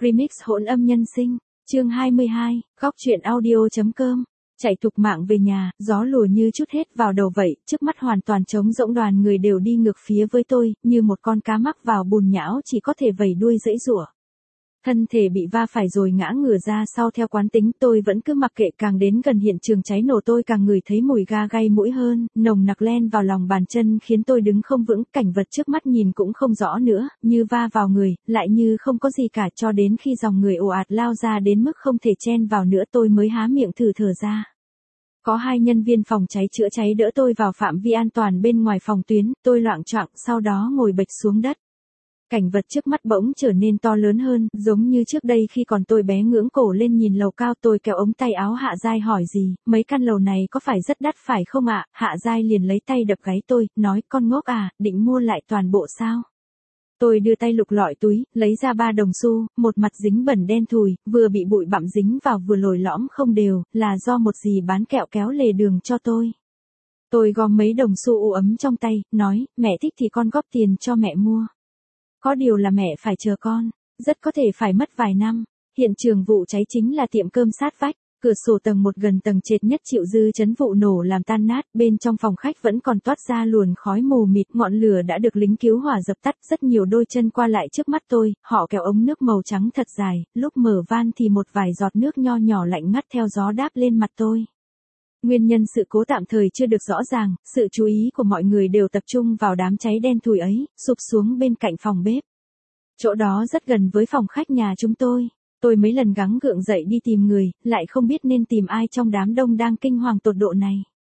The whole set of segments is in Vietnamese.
Remix hỗn âm nhân sinh, chương 22, góc truyện audio.com. Chạy thục mạng về nhà, gió lùa như chút hết vào đầu vậy, trước mắt hoàn toàn trống rỗng, đoàn người đều đi ngược phía với tôi, như một con cá mắc vào bùn nhão chỉ có thể vẩy đuôi giãy giụa. Thân thể bị va phải rồi ngã ngửa ra sau theo quán tính, tôi vẫn cứ mặc kệ, càng đến gần hiện trường cháy nổ tôi càng ngửi thấy mùi ga gay mũi hơn, nồng nặc len vào lòng bàn chân khiến tôi đứng không vững, cảnh vật trước mắt nhìn cũng không rõ nữa, như va vào người, lại như không có gì cả, cho đến khi dòng người ồ ạt lao ra đến mức không thể chen vào nữa tôi mới há miệng thở ra. Có 2 nhân viên phòng cháy chữa cháy đỡ tôi vào phạm vi an toàn bên ngoài phòng tuyến, tôi loạng choạng sau đó ngồi bệt xuống đất. Cảnh vật trước mắt bỗng trở nên to lớn hơn, giống như trước đây khi còn tôi bé ngưỡng cổ lên nhìn lầu cao. Tôi kéo ống tay áo Hạ Giai hỏi gì, mấy căn lầu này có phải rất đắt phải không ạ? Hạ Giai liền lấy tay đập gáy tôi, nói con ngốc à, định mua lại toàn bộ sao? Tôi đưa tay lục lọi túi, lấy ra 3 đồng xu, một mặt dính bẩn đen thùi, vừa bị bụi bặm dính vào vừa lồi lõm không đều, là do một dì bán kẹo kéo lề đường cho tôi. Tôi gom mấy đồng xu u ấm trong tay, nói, mẹ thích thì con góp tiền cho mẹ mua. Có điều là mẹ phải chờ con, rất có thể phải mất vài năm. Hiện trường vụ cháy chính là tiệm cơm sát vách, cửa sổ tầng 1 gần tầng trệt nhất chịu dư chấn vụ nổ làm tan nát, bên trong phòng khách vẫn còn toát ra luồn khói mù mịt, ngọn lửa đã được lính cứu hỏa dập tắt, rất nhiều đôi chân qua lại trước mắt tôi, họ kéo ống nước màu trắng thật dài, lúc mở van thì một vài giọt nước nho nhỏ lạnh ngắt theo gió đáp lên mặt tôi. Nguyên nhân sự cố tạm thời chưa được rõ ràng, sự chú ý của mọi người đều tập trung vào đám cháy đen thùi ấy, sụp xuống bên cạnh phòng bếp. Chỗ đó rất gần với phòng khách nhà chúng tôi. Tôi mấy lần gắng gượng dậy đi tìm người, lại không biết nên tìm ai trong đám đông đang kinh hoàng tột độ này.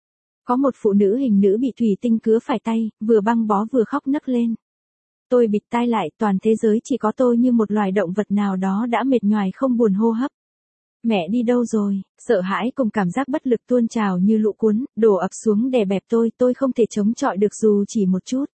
Có một phụ nữ hình nữ bị thủy tinh cứa phải tay, vừa băng bó vừa khóc nấc lên. Tôi bịt tai lại, toàn thế giới chỉ có tôi như một loài động vật nào đó đã mệt nhoài không buồn hô hấp. Mẹ đi đâu rồi? Sợ hãi cùng cảm giác bất lực tuôn trào như lũ cuốn, đổ ập xuống đè bẹp tôi không thể chống chọi được dù chỉ một chút.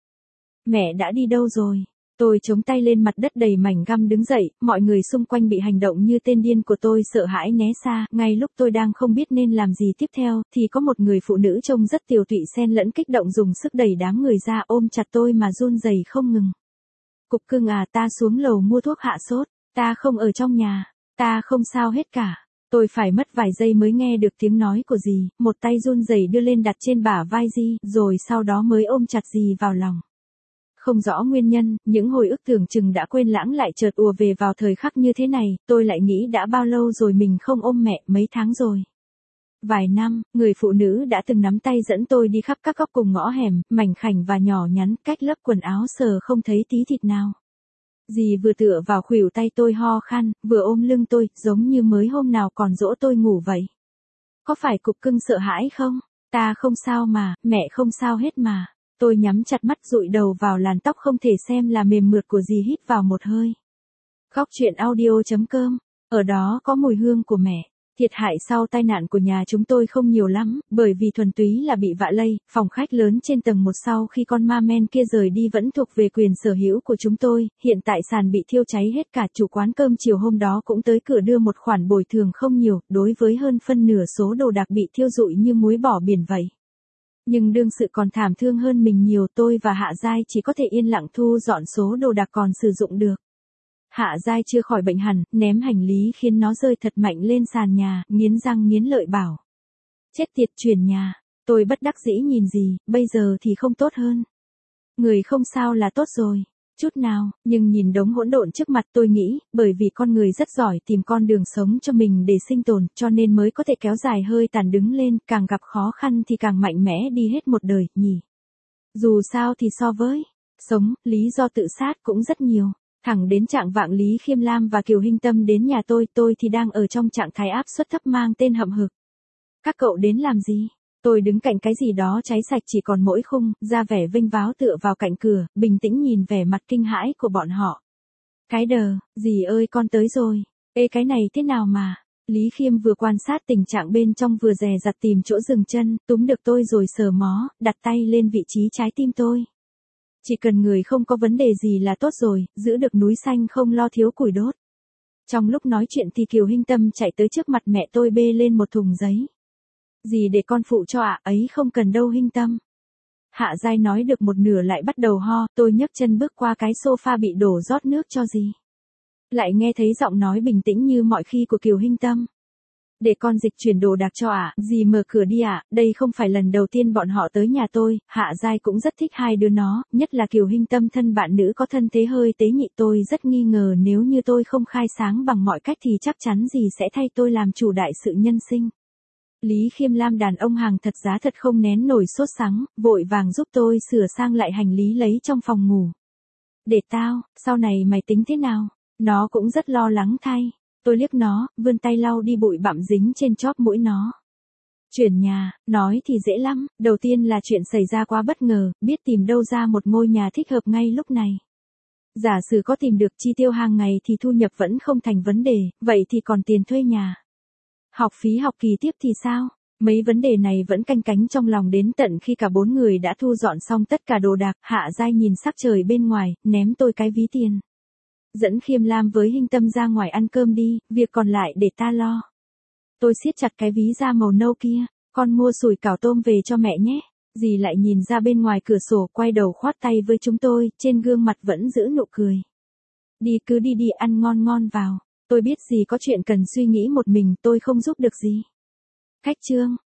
Mẹ đã đi đâu rồi? Tôi chống tay lên mặt đất đầy mảnh găm đứng dậy, mọi người xung quanh bị hành động như tên điên của tôi sợ hãi né xa, ngay lúc tôi đang không biết nên làm gì tiếp theo, thì có một người phụ nữ trông rất tiều tụy xen lẫn kích động dùng sức đẩy đám người ra ôm chặt tôi mà run rẩy không ngừng. Cục cưng à, ta xuống lầu mua thuốc hạ sốt, ta không ở trong nhà, ta không sao hết cả. Tôi phải mất vài giây mới nghe được tiếng nói của dì, một tay run rẩy đưa lên đặt trên bả vai dì, rồi sau đó mới ôm chặt dì vào lòng. Không rõ nguyên nhân, những hồi ức tưởng chừng đã quên lãng lại chợt ùa về vào thời khắc như thế này, tôi lại nghĩ đã bao lâu rồi mình không ôm mẹ, mấy tháng rồi. Vài năm, người phụ nữ đã từng nắm tay dẫn tôi đi khắp các góc cùng ngõ hẻm, mảnh khảnh và nhỏ nhắn, cách lớp quần áo sờ không thấy tí thịt nào. Dì vừa tựa vào khuỷu tay tôi ho khan, vừa ôm lưng tôi, giống như mới hôm nào còn dỗ tôi ngủ vậy. Có phải cục cưng sợ hãi không? Ta không sao mà, mẹ không sao hết mà. Tôi nhắm chặt mắt dụi đầu vào làn tóc không thể xem là mềm mượt của dì, hít vào một hơi. Góc truyện audio.com, ở đó có mùi hương của mẹ. Thiệt hại sau tai nạn của nhà chúng tôi không nhiều lắm, bởi vì thuần túy là bị vạ lây, phòng khách lớn trên tầng 1 sau khi con ma men kia rời đi vẫn thuộc về quyền sở hữu của chúng tôi, hiện tại sàn bị thiêu cháy hết cả, chủ quán cơm chiều hôm đó cũng tới cửa đưa một khoản bồi thường không nhiều, đối với hơn phân nửa số đồ đạc bị thiêu rụi như muối bỏ biển vậy. Nhưng đương sự còn thảm thương hơn mình nhiều, tôi và Hạ Giai chỉ có thể yên lặng thu dọn số đồ đạc còn sử dụng được. Hạ Giai chưa khỏi bệnh hẳn, ném hành lý khiến nó rơi thật mạnh lên sàn nhà, nghiến răng nghiến lợi bảo. Chết tiệt, chuyển nhà. Tôi bất đắc dĩ nhìn gì, bây giờ thì không tốt hơn. Người không sao là tốt rồi. Chút nào, nhưng nhìn đống hỗn độn trước mặt tôi nghĩ, bởi vì con người rất giỏi tìm con đường sống cho mình để sinh tồn, cho nên mới có thể kéo dài hơi tàn đứng lên, càng gặp khó khăn thì càng mạnh mẽ đi hết một đời, nhỉ. Dù sao thì so với sống, lý do tự sát cũng rất nhiều. Thẳng đến trạng vạng Lý Khiêm Lam và Kiều Hinh Tâm đến nhà tôi thì đang ở trong trạng thái áp suất thấp mang tên hậm hực. Các cậu đến làm gì? Tôi đứng cạnh cái gì đó cháy sạch chỉ còn mỗi khung, ra vẻ vênh váo tựa vào cạnh cửa, bình tĩnh nhìn vẻ mặt kinh hãi của bọn họ. Cái đờ, dì ơi con tới rồi. Ê cái này thế nào mà? Lý Khiêm vừa quan sát tình trạng bên trong vừa dè dặt tìm chỗ dừng chân, túm được tôi rồi sờ mó, đặt tay lên vị trí trái tim tôi. Chỉ cần người không có vấn đề gì là tốt rồi, giữ được núi xanh không lo thiếu củi đốt. Trong lúc nói chuyện thì Kiều Hinh Tâm chạy tới trước mặt mẹ tôi bê lên một thùng giấy. Dì để con phụ cho ạ, ấy không cần đâu Hinh Tâm. Hạ Giai nói được một nửa lại bắt đầu ho, tôi nhấc chân bước qua cái sofa bị đổ rót nước cho dì. Lại nghe thấy giọng nói bình tĩnh như mọi khi của Kiều Hinh Tâm. Để con dịch chuyển đồ đạc cho ạ, dì mở cửa đi ạ, đây không phải lần đầu tiên bọn họ tới nhà tôi, Hạ Giai cũng rất thích hai đứa nó, nhất là Kiều Hinh Tâm thân bạn nữ có thân thế hơi tế nhị, tôi rất nghi ngờ nếu như tôi không khai sáng bằng mọi cách thì chắc chắn dì sẽ thay tôi làm chủ đại sự nhân sinh. Lý Khiêm Lam đàn ông hàng thật giá thật không nén nổi sốt sắng, vội vàng giúp tôi sửa sang lại hành lý lấy trong phòng ngủ. Để tao, sau này mày tính thế nào? Nó cũng rất lo lắng thay. Tôi liếc nó, vươn tay lau đi bụi bặm dính trên chóp mũi nó. Chuyển nhà, nói thì dễ lắm, đầu tiên là chuyện xảy ra quá bất ngờ, biết tìm đâu ra một ngôi nhà thích hợp ngay lúc này. Giả sử có tìm được chi tiêu hàng ngày thì thu nhập vẫn không thành vấn đề, vậy thì còn tiền thuê nhà. Học phí học kỳ tiếp thì sao? Mấy vấn đề này vẫn canh cánh trong lòng đến tận khi cả bốn người đã thu dọn xong tất cả đồ đạc, Hạ Giai nhìn sắc trời bên ngoài, ném tôi cái ví tiền. Dẫn Khiêm Lam với Hinh Tâm ra ngoài ăn cơm đi, việc còn lại để ta lo. Tôi siết chặt cái ví da màu nâu kia, con mua sủi cảo tôm về cho mẹ nhé. Dì lại nhìn ra bên ngoài cửa sổ, quay đầu khoát tay với chúng tôi, trên gương mặt vẫn giữ nụ cười. Đi cứ đi đi, ăn ngon ngon vào. Tôi biết dì có chuyện cần suy nghĩ một mình, tôi không giúp được gì. Khách trương.